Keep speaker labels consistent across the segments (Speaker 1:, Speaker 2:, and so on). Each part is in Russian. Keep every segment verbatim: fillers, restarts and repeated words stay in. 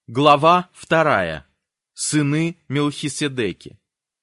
Speaker 1: Глава вторая. Сыны Мелхиседеки.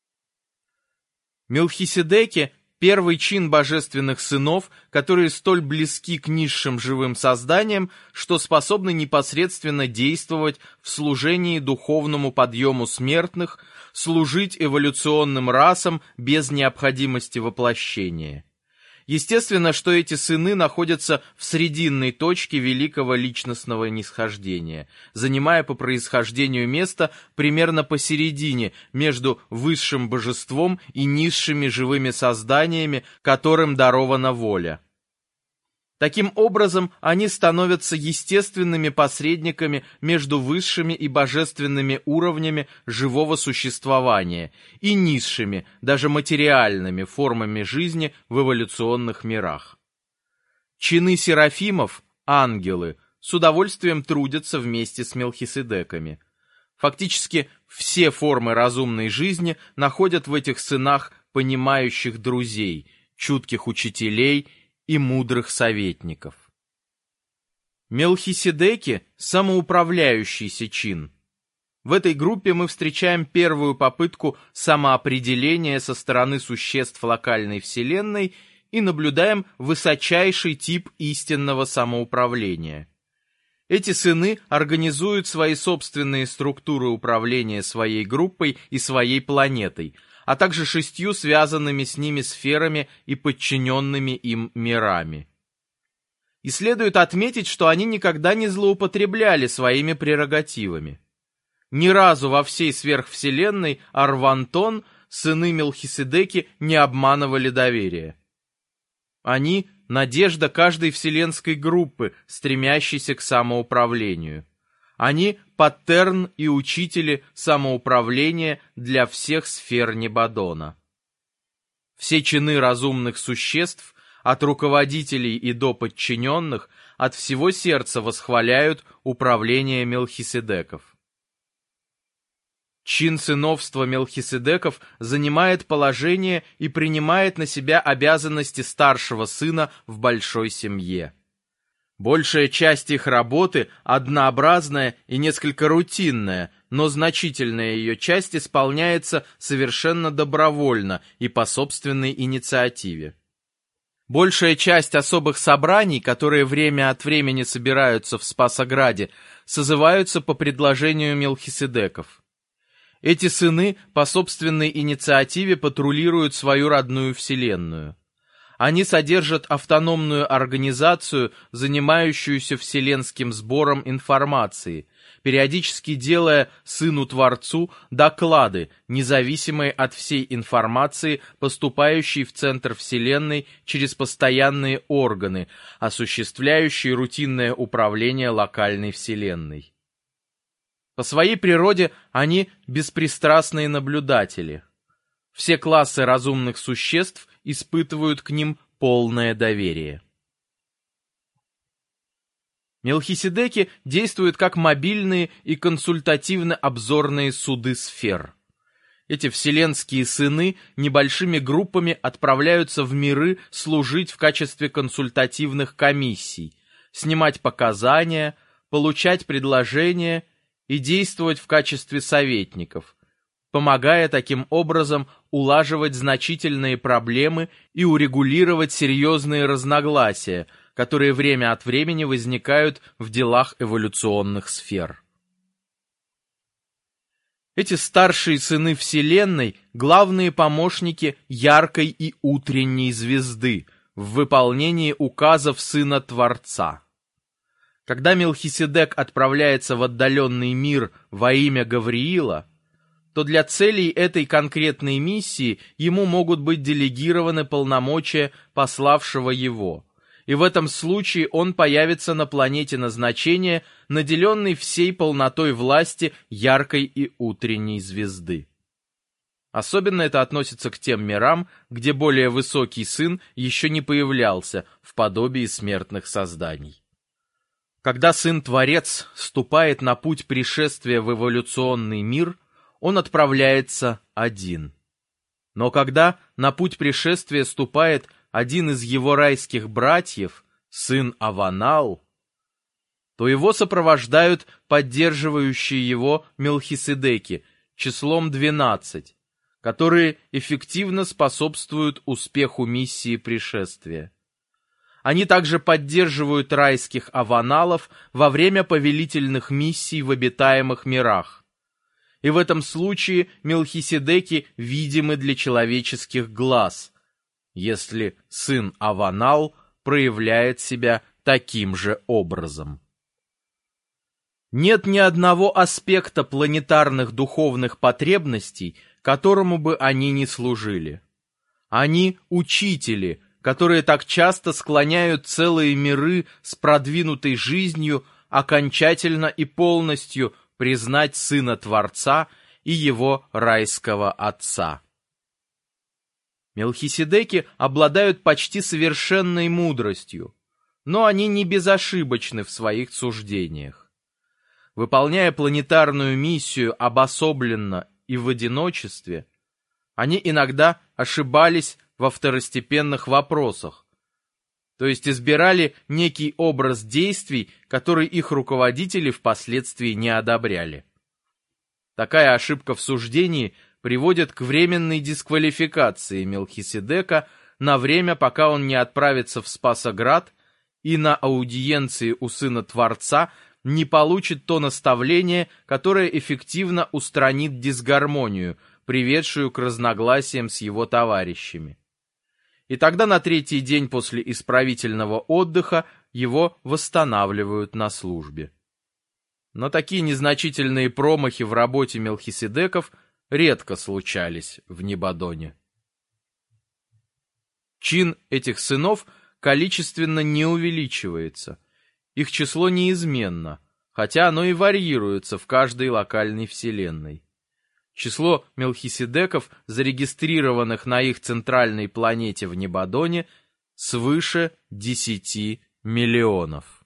Speaker 1: Мелхиседеки – первый чин божественных сынов, которые столь близки к низшим живым созданиям, что способны непосредственно действовать в служении духовному подъему смертных, служить эволюционным расам без необходимости воплощения. Естественно, что эти сыны находятся в срединной точке великого личностного нисхождения, занимая по происхождению место примерно посередине между высшим божеством и низшими живыми созданиями, которым дарована воля. Таким образом, они становятся естественными посредниками между высшими и божественными уровнями живого существования и низшими, даже материальными формами жизни в эволюционных мирах. Чины серафимов, ангелы, с удовольствием трудятся вместе с Мелхиседеками. Фактически все формы разумной жизни находят в этих сынах понимающих друзей, чутких учителей и мудрых советников. Мелхиседеки – самоуправляющийся чин. В этой группе мы встречаем первую попытку самоопределения со стороны существ локальной вселенной и наблюдаем высочайший тип истинного самоуправления. Эти сыны организуют свои собственные структуры управления своей группой и своей планетой, а также шестью связанными с ними сферами и подчиненными им мирами. И следует отметить, что они никогда не злоупотребляли своими прерогативами. Ни разу во всей сверхвселенной Арвантон сыны Мелхиседеки не обманывали доверие. Они — надежда каждой вселенской группы, стремящейся к самоуправлению. Они — паттерн и учители самоуправления для всех сфер Небадона. Все чины разумных существ, от руководителей и до подчиненных, от всего сердца восхваляют управление Мелхиседеков. Чин сыновства Мелхиседеков занимает положение и принимает на себя обязанности старшего сына в большой семье. Большая часть их работы однообразная и несколько рутинная, но значительная ее часть исполняется совершенно добровольно и по собственной инициативе. Большая часть особых собраний, которые время от времени собираются в Спасограде, созываются по предложению Мелхиседеков. Эти сыны по собственной инициативе патрулируют свою родную вселенную. Они содержат автономную организацию, занимающуюся вселенским сбором информации, периодически делая Сыну-Творцу доклады, независимые от всей информации, поступающей в центр Вселенной через постоянные органы, осуществляющие рутинное управление локальной Вселенной. По своей природе они беспристрастные наблюдатели. Все классы разумных существ испытывают к ним полное доверие. Мелхиседеки действуют как мобильные и консультативно-обзорные суды сфер. Эти вселенские сыны небольшими группами отправляются в миры служить в качестве консультативных комиссий, снимать показания, получать предложения и действовать в качестве советников, помогая таким образом улаживать значительные проблемы и урегулировать серьезные разногласия, которые время от времени возникают в делах эволюционных сфер. Эти старшие сыны Вселенной – главные помощники яркой и утренней звезды в выполнении указов Сына Творца. Когда Мелхиседек отправляется в отдаленный мир во имя Гавриила, то для целей этой конкретной миссии ему могут быть делегированы полномочия пославшего его, и в этом случае он появится на планете назначения, наделенной всей полнотой власти яркой и утренней звезды. Особенно это относится к тем мирам, где более высокий сын еще не появлялся в подобии смертных созданий. Когда Сын-Творец ступает на путь пришествия в эволюционный мир, он отправляется один. Но когда на путь пришествия ступает один из его райских братьев, сын Аванал, то его сопровождают поддерживающие его Мелхиседеки числом двенадцать, которые эффективно способствуют успеху миссии пришествия. Они также поддерживают райских аваналов во время повелительных миссий в обитаемых мирах. И в этом случае Мелхиседеки видимы для человеческих глаз, если сын Аванал проявляет себя таким же образом. Нет ни одного аспекта планетарных духовных потребностей, которому бы они не служили. Они – учители, которые так часто склоняют целые миры с продвинутой жизнью окончательно и полностью признать Сына Творца и Его райского Отца. Мелхиседеки обладают почти совершенной мудростью, но они не безошибочны в своих суждениях. Выполняя планетарную миссию обособленно и в одиночестве, они иногда ошибались во второстепенных вопросах, то есть избирали некий образ действий, который их руководители впоследствии не одобряли. Такая ошибка в суждении приводит к временной дисквалификации Мелхиседека на время, пока он не отправится в Спасоград и на аудиенции у Сына Творца не получит то наставление, которое эффективно устранит дисгармонию, приведшую к разногласиям с его товарищами. И тогда на третий день после исправительного отдыха его восстанавливают на службе. Но такие незначительные промахи в работе Мелхиседеков редко случались в Небадоне. Чин этих сынов количественно не увеличивается. Их число неизменно, хотя оно и варьируется в каждой локальной вселенной. Число Мелхиседеков, зарегистрированных на их центральной планете в Небадоне, свыше десяти миллионов.